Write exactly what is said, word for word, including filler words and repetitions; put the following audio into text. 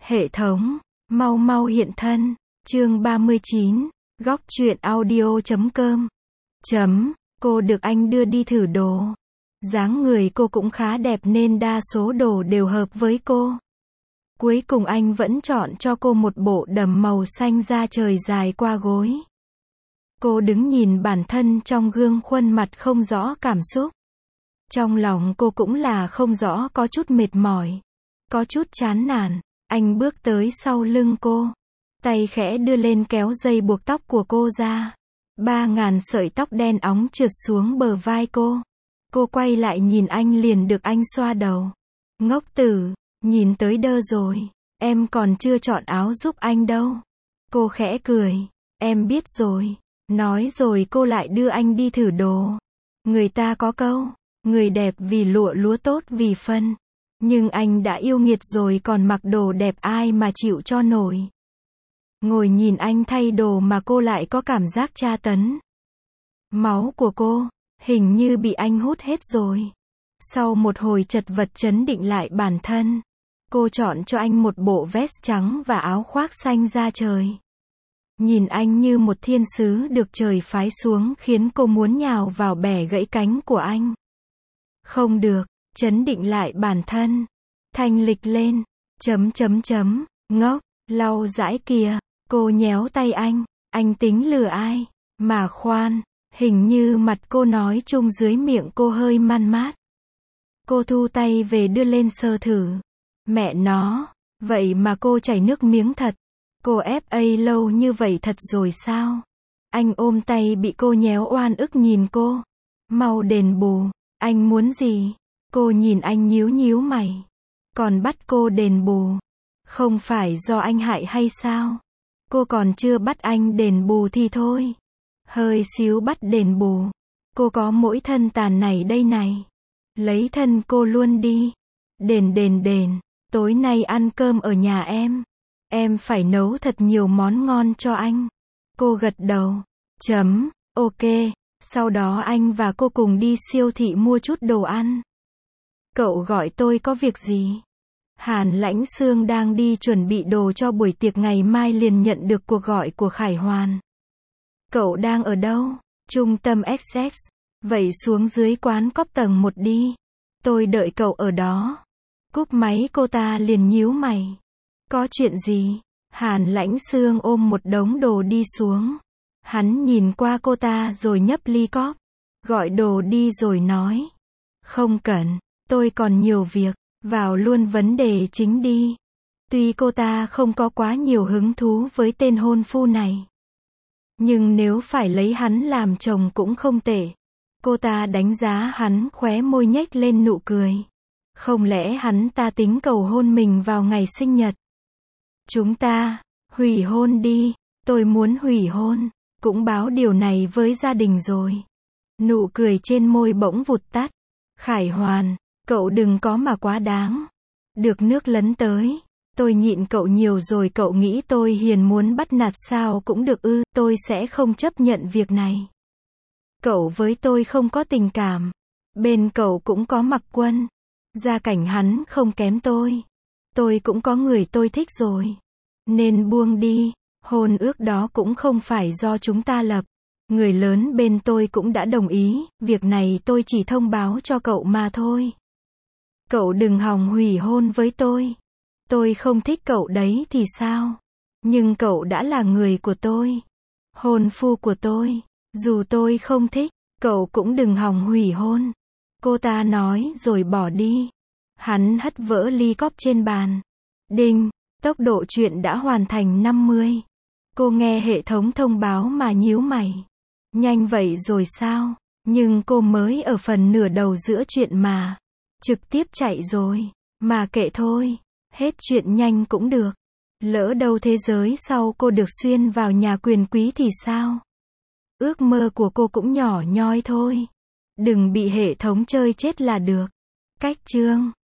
Hệ thống, mau mau hiện thân. Chương ba mươi chín, góc truyện audio chấm com. Chấm, cô được anh đưa đi thử đồ. Dáng người cô cũng khá đẹp nên đa số đồ đều hợp với cô. Cuối cùng anh vẫn chọn cho cô một bộ đầm màu xanh da trời dài qua gối. Cô đứng nhìn bản thân trong gương, khuôn mặt không rõ cảm xúc. Trong lòng cô cũng là không rõ, có chút mệt mỏi, có chút chán nản. Anh bước tới sau lưng cô, tay khẽ đưa lên kéo dây buộc tóc của cô ra. Ba ngàn sợi tóc đen óng trượt xuống bờ vai cô. Cô quay lại nhìn anh liền được anh xoa đầu. Ngốc tử, nhìn tới đơ rồi, em còn chưa chọn áo giúp anh đâu. Cô khẽ cười, em biết rồi. Nói rồi cô lại đưa anh đi thử đồ. Người ta có câu, người đẹp vì lụa, lúa tốt vì phân. Nhưng anh đã yêu nghiệt rồi còn mặc đồ đẹp ai mà chịu cho nổi. Ngồi nhìn anh thay đồ mà cô lại có cảm giác tra tấn. Máu của cô, hình như bị anh hút hết rồi. Sau một hồi chật vật trấn định lại bản thân, cô chọn cho anh một bộ vest trắng và áo khoác xanh da trời. Nhìn anh như một thiên sứ được trời phái xuống khiến cô muốn nhào vào bẻ gãy cánh của anh. Không được, trấn định lại bản thân. Thanh lịch lên, chấm chấm chấm, ngốc, lau dãi kìa. Cô nhéo tay anh, anh tính lừa ai, mà khoan, hình như mặt cô nói chung dưới miệng cô hơi man mát. Cô thu tay về đưa lên sờ thử. Mẹ nó, vậy mà cô chảy nước miếng thật. Cô ép a lâu như vậy thật rồi sao? Anh ôm tay bị cô nhéo oan ức nhìn cô. Mau đền bù, anh muốn gì? Cô nhìn anh nhíu nhíu mày. Còn bắt cô đền bù, không phải do anh hại hay sao? Cô còn chưa bắt anh đền bù thì thôi. Hơi xíu bắt đền bù. Cô có mỗi thân tàn này đây này. Lấy thân cô luôn đi. Đền đền đền, tối nay ăn cơm ở nhà em. Em phải nấu thật nhiều món ngon cho anh. Cô gật đầu. Chấm, ok. Sau đó anh và cô cùng đi siêu thị mua chút đồ ăn. Cậu gọi tôi có việc gì? Hàn Lãnh Xương đang đi chuẩn bị đồ cho buổi tiệc ngày mai liền nhận được cuộc gọi của Khải Hoàn. Cậu đang ở đâu? Trung tâm ích ích. Vậy xuống dưới quán cóp tầng một đi. Tôi đợi cậu ở đó. Cúp máy cô ta liền nhíu mày. Có chuyện gì? Hàn Lãnh Xương ôm một đống đồ đi xuống. Hắn nhìn qua cô ta rồi nhấp ly cóp. Gọi đồ đi rồi nói. Không cần, tôi còn nhiều việc. Vào luôn vấn đề chính đi. Tuy cô ta không có quá nhiều hứng thú với tên hôn phu này, nhưng nếu phải lấy hắn làm chồng cũng không tệ. Cô ta đánh giá hắn, khóe môi nhếch lên nụ cười. Không lẽ hắn ta tính cầu hôn mình vào ngày sinh nhật? Chúng ta, hủy hôn đi. Tôi muốn hủy hôn. Cũng báo điều này với gia đình rồi. Nụ cười trên môi bỗng vụt tắt. Khải Hoàn, cậu đừng có mà quá đáng. Được nước lấn tới. Tôi nhịn cậu nhiều rồi, cậu nghĩ tôi hiền muốn bắt nạt sao cũng được ư? Tôi sẽ không chấp nhận việc này. Cậu với tôi không có tình cảm. Bên cậu cũng có Mặc Quân. Gia cảnh hắn không kém tôi. Tôi cũng có người tôi thích rồi. Nên buông đi. Hôn ước đó cũng không phải do chúng ta lập. Người lớn bên tôi cũng đã đồng ý. Việc này tôi chỉ thông báo cho cậu mà thôi. Cậu đừng hòng hủy hôn với tôi. Tôi không thích cậu đấy thì sao? Nhưng cậu đã là người của tôi. Hôn phu của tôi. Dù tôi không thích, cậu cũng đừng hòng hủy hôn. Cô ta nói rồi bỏ đi. Hắn hất vỡ ly cóp trên bàn. Đinh, tốc độ truyện đã hoàn thành năm mươi. Cô nghe hệ thống thông báo mà nhíu mày. Nhanh vậy rồi sao? Nhưng cô mới ở phần nửa đầu giữa chuyện mà. Trực tiếp chạy rồi. Mà kệ thôi. Hết chuyện nhanh cũng được. Lỡ đâu thế giới sau cô được xuyên vào nhà quyền quý thì sao? Ước mơ của cô cũng nhỏ nhoi thôi. Đừng bị hệ thống chơi chết là được. Cách chương